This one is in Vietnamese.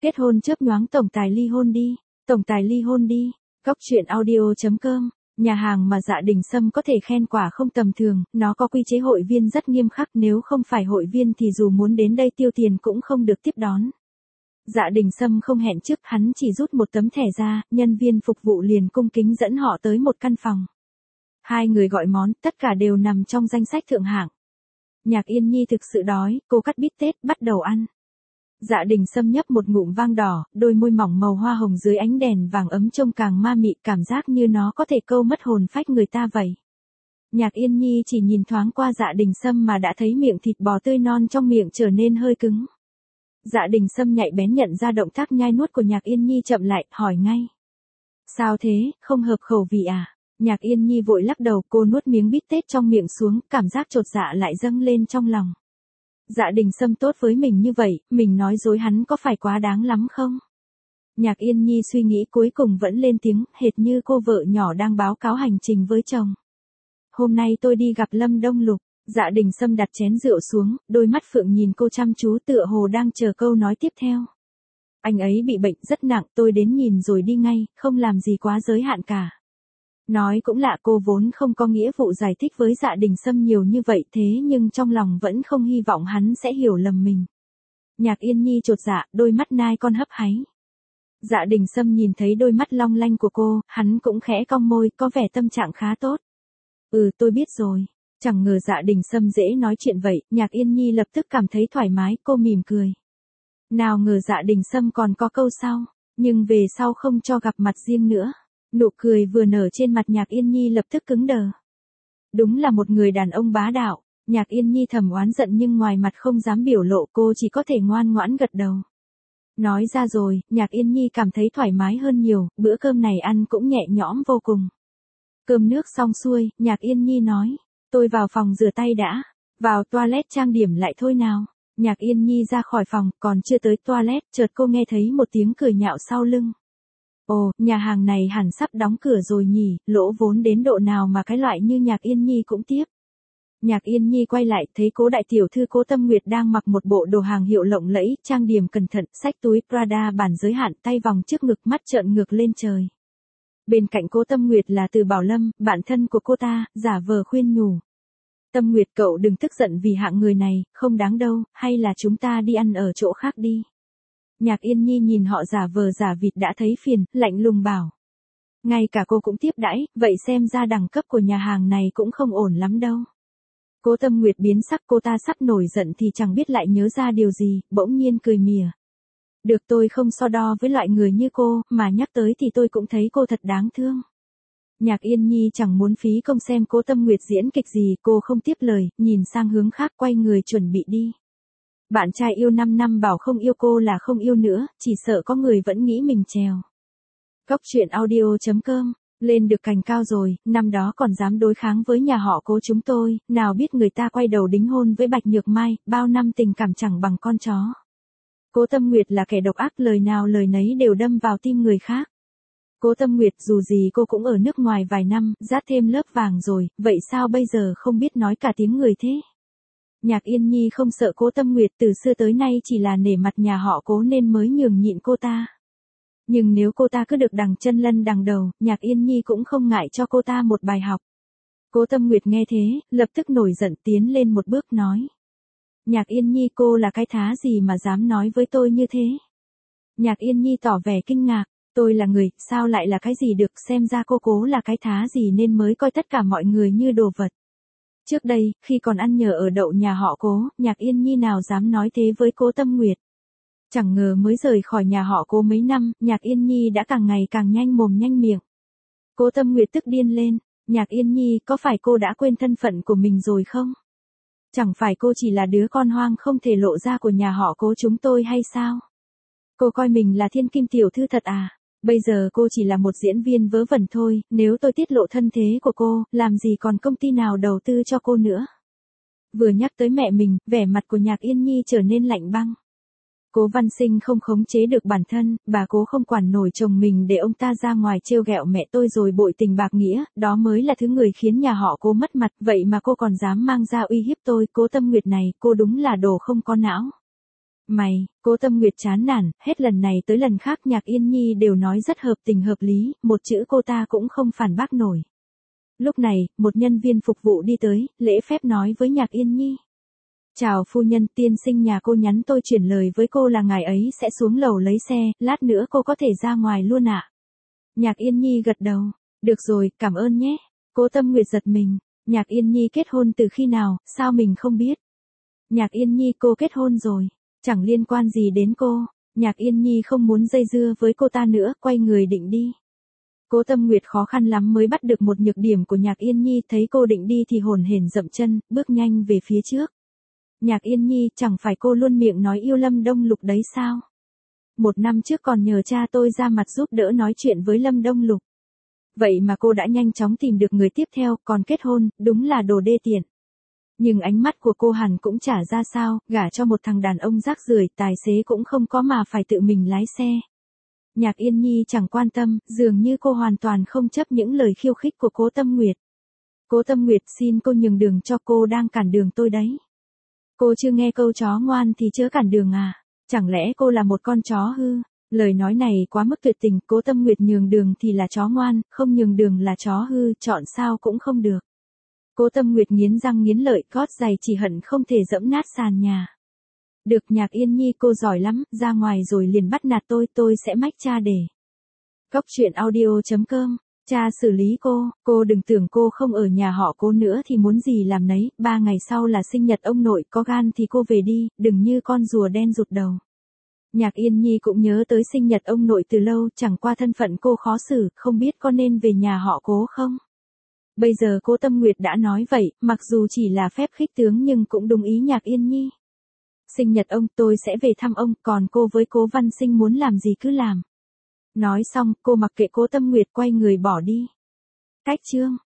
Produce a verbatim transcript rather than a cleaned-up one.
Kết hôn chớp nhoáng tổng tài ly hôn đi, tổng tài ly hôn đi. Góc truyện audio chấm com. Nhà hàng mà Dạ Đình Sâm có thể khen quả không tầm thường, nó có quy chế hội viên rất nghiêm khắc, nếu không phải hội viên thì dù muốn đến đây tiêu tiền cũng không được tiếp đón. Dạ Đình Sâm không hẹn trước, hắn chỉ rút một tấm thẻ ra, nhân viên phục vụ liền cung kính dẫn họ tới một căn phòng. Hai người gọi món, tất cả đều nằm trong danh sách thượng hạng. Nhạc Yên Nhi thực sự đói, cô cắt bít tết, bắt đầu ăn. Dạ Đình Sâm nhấp một ngụm vang đỏ, đôi môi mỏng màu hoa hồng dưới ánh đèn vàng ấm trông càng ma mị, cảm giác như nó có thể câu mất hồn phách người ta vậy. Nhạc Yên Nhi chỉ nhìn thoáng qua Dạ Đình Sâm mà đã thấy miệng thịt bò tươi non trong miệng trở nên hơi cứng. Dạ Đình Sâm nhạy bén nhận ra động tác nhai nuốt của Nhạc Yên Nhi chậm lại, hỏi ngay. Sao thế, không hợp khẩu vị à? Nhạc Yên Nhi vội lắc đầu, cô nuốt miếng bít tết trong miệng xuống, cảm giác chột dạ lại dâng lên trong lòng. Dạ Đình Sâm tốt với mình như vậy, mình nói dối hắn có phải quá đáng lắm không? Nhạc Yên Nhi suy nghĩ cuối cùng vẫn lên tiếng, hệt như cô vợ nhỏ đang báo cáo hành trình với chồng. Hôm nay tôi đi gặp Lâm Đông Lục. Dạ Đình Sâm đặt chén rượu xuống, đôi mắt phượng nhìn cô chăm chú tựa hồ đang chờ câu nói tiếp theo. Anh ấy bị bệnh rất nặng, tôi đến nhìn rồi đi ngay, không làm gì quá giới hạn cả. Nói cũng lạ, cô vốn không có nghĩa vụ giải thích với Dạ Đình Sâm nhiều như vậy, thế nhưng trong lòng vẫn không hy vọng hắn sẽ hiểu lầm mình. Nhạc Yên Nhi chột dạ, đôi mắt nai con hấp háy. Dạ Đình Sâm nhìn thấy đôi mắt long lanh của cô, hắn cũng khẽ cong môi, có vẻ tâm trạng khá tốt. Ừ, tôi biết rồi. Chẳng ngờ Dạ Đình Sâm dễ nói chuyện vậy, Nhạc Yên Nhi lập tức cảm thấy thoải mái, cô mỉm cười. Nào ngờ Dạ Đình Sâm còn có câu sau, nhưng về sau không cho gặp mặt riêng nữa. Nụ cười vừa nở trên mặt Nhạc Yên Nhi lập tức cứng đờ. Đúng là một người đàn ông bá đạo. Nhạc Yên Nhi thầm oán giận nhưng ngoài mặt không dám biểu lộ, cô chỉ có thể ngoan ngoãn gật đầu. Nói ra rồi, Nhạc Yên Nhi cảm thấy thoải mái hơn nhiều, bữa cơm này ăn cũng nhẹ nhõm vô cùng. Cơm nước xong xuôi, Nhạc Yên Nhi nói, tôi vào phòng rửa tay đã, vào toilet trang điểm lại thôi nào. Nhạc Yên Nhi ra khỏi phòng, còn chưa tới toilet, chợt cô nghe thấy một tiếng cười nhạo sau lưng. Ồ, nhà hàng này hẳn sắp đóng cửa rồi nhỉ, lỗ vốn đến độ nào mà cái loại như Nhạc Yên Nhi cũng tiếp. Nhạc Yên Nhi quay lại, thấy Cố đại tiểu thư Cố Tâm Nguyệt đang mặc một bộ đồ hàng hiệu lộng lẫy, trang điểm cẩn thận, xách túi Prada bản giới hạn, tay vòng trước ngực, mắt trợn ngược lên trời. Bên cạnh Cố Tâm Nguyệt là Từ Bảo Lâm, bạn thân của cô ta, giả vờ khuyên nhủ. Tâm Nguyệt, cậu đừng tức giận vì hạng người này, không đáng đâu, hay là chúng ta đi ăn ở chỗ khác đi. Nhạc Yên Nhi nhìn họ giả vờ giả vịt đã thấy phiền, lạnh lùng bảo. Ngay cả cô cũng tiếp đãi, vậy xem ra đẳng cấp của nhà hàng này cũng không ổn lắm đâu. Cố Tâm Nguyệt biến sắc, cô ta sắp nổi giận thì chẳng biết lại nhớ ra điều gì, bỗng nhiên cười mỉa. Được, tôi không so đo với loại người như cô, mà nhắc tới thì tôi cũng thấy cô thật đáng thương. Nhạc Yên Nhi chẳng muốn phí công xem Cố Tâm Nguyệt diễn kịch gì, cô không tiếp lời, nhìn sang hướng khác, quay người chuẩn bị đi. Bạn trai yêu năm năm bảo không yêu cô là không yêu nữa, chỉ sợ có người vẫn nghĩ mình trèo. Góc truyện audio chấm com. Lên được cành cao rồi, năm đó còn dám đối kháng với nhà họ Cố chúng tôi, nào biết người ta quay đầu đính hôn với Bạch Nhược Mai, bao năm tình cảm chẳng bằng con chó. Cố Tâm Nguyệt là kẻ độc ác, lời nào lời nấy đều đâm vào tim người khác. Cố Tâm Nguyệt, dù gì cô cũng ở nước ngoài vài năm, rát thêm lớp vàng rồi, vậy sao bây giờ không biết nói cả tiếng người thế? Nhạc Yên Nhi không sợ Cố Tâm Nguyệt, từ xưa tới nay chỉ là nể mặt nhà họ Cố nên mới nhường nhịn cô ta. Nhưng nếu cô ta cứ được đằng chân lân đằng đầu, Nhạc Yên Nhi cũng không ngại cho cô ta một bài học. Cố Tâm Nguyệt nghe thế, lập tức nổi giận tiến lên một bước nói. Nhạc Yên Nhi, cô là cái thá gì mà dám nói với tôi như thế? Nhạc Yên Nhi tỏ vẻ kinh ngạc, tôi là người, sao lại là cái gì được, xem ra cô Cố là cái thá gì nên mới coi tất cả mọi người như đồ vật. Trước đây, khi còn ăn nhờ ở đậu nhà họ Cố, Nhạc Yên Nhi nào dám nói thế với Cố Tâm Nguyệt. Chẳng ngờ mới rời khỏi nhà họ Cố mấy năm, Nhạc Yên Nhi đã càng ngày càng nhanh mồm nhanh miệng. Cố Tâm Nguyệt tức điên lên, Nhạc Yên Nhi, có phải cô đã quên thân phận của mình rồi không? Chẳng phải cô chỉ là đứa con hoang không thể lộ ra của nhà họ Cố chúng tôi hay sao? Cô coi mình là thiên kim tiểu thư thật à? Bây giờ cô chỉ là một diễn viên vớ vẩn thôi, nếu tôi tiết lộ thân thế của cô, làm gì còn công ty nào đầu tư cho cô nữa? Vừa nhắc tới mẹ mình, vẻ mặt của Nhạc Yên Nhi trở nên lạnh băng. Cố Văn Sinh không khống chế được bản thân, bà Cố không quản nổi chồng mình để ông ta ra ngoài trêu ghẹo mẹ tôi rồi bội tình bạc nghĩa, đó mới là thứ người khiến nhà họ Cố mất mặt, vậy mà cô còn dám mang ra uy hiếp tôi, Cố Tâm Nguyệt này, cô đúng là đồ không có não. Mày, Cố Tâm Nguyệt chán nản, hết lần này tới lần khác Nhạc Yên Nhi đều nói rất hợp tình hợp lý, một chữ cô ta cũng không phản bác nổi. Lúc này, một nhân viên phục vụ đi tới, lễ phép nói với Nhạc Yên Nhi. Chào phu nhân, tiên sinh nhà cô nhắn tôi chuyển lời với cô là ngài ấy sẽ xuống lầu lấy xe, lát nữa cô có thể ra ngoài luôn ạ. Nhạc Yên Nhi gật đầu. Được rồi, cảm ơn nhé. Cố Tâm Nguyệt giật mình. Nhạc Yên Nhi kết hôn từ khi nào, sao mình không biết? Nhạc Yên Nhi cô kết hôn rồi. Chẳng liên quan gì đến cô. Nhạc Yên Nhi không muốn dây dưa với cô ta nữa, quay người định đi. Cố Tâm Nguyệt khó khăn lắm mới bắt được một nhược điểm của Nhạc Yên Nhi, thấy cô định đi thì hồn hển dậm chân, bước nhanh về phía trước. Nhạc Yên Nhi, chẳng phải cô luôn miệng nói yêu Lâm Đông Lục đấy sao? Một năm trước còn nhờ cha tôi ra mặt giúp đỡ nói chuyện với Lâm Đông Lục. Vậy mà cô đã nhanh chóng tìm được người tiếp theo, còn kết hôn, đúng là đồ đê tiện. Nhưng ánh mắt của cô hẳn cũng chả ra sao, gả cho một thằng đàn ông rác rưởi, tài xế cũng không có mà phải tự mình lái xe. Nhạc Yên Nhi chẳng quan tâm, dường như cô hoàn toàn không chấp những lời khiêu khích của Cố Tâm Nguyệt. Cố Tâm Nguyệt, xin cô nhường đường cho, cô đang cản đường tôi đấy. Cô chưa nghe câu chó ngoan thì chớ cản đường à? Chẳng lẽ cô là một con chó hư? Lời nói này quá mức tuyệt tình, Cố Tâm Nguyệt nhường đường thì là chó ngoan, không nhường đường là chó hư, chọn sao cũng không được. Cố Tâm Nguyệt nghiến răng nghiến lợi, gót giày chỉ hận không thể dẫm nát sàn nhà. Được, Nhạc Yên Nhi cô giỏi lắm, ra ngoài rồi liền bắt nạt tôi, tôi sẽ mách cha để. Góc truyện audio chấm com, cha xử lý cô, cô đừng tưởng cô không ở nhà họ Cố nữa thì muốn gì làm nấy, ba ngày sau là sinh nhật ông nội, có gan thì cô về đi, đừng như con rùa đen rụt đầu. Nhạc Yên Nhi cũng nhớ tới sinh nhật ông nội từ lâu, chẳng qua thân phận cô khó xử, không biết có nên về nhà họ Cố không? Bây giờ Cố Tâm Nguyệt đã nói vậy, mặc dù chỉ là phép khích tướng nhưng cũng đúng ý Nhạc Yên Nhi. Sinh nhật ông, tôi sẽ về thăm ông, còn cô với Cố Văn Sinh muốn làm gì cứ làm. Nói xong, cô mặc kệ Cố Tâm Nguyệt, quay người bỏ đi. Cách chương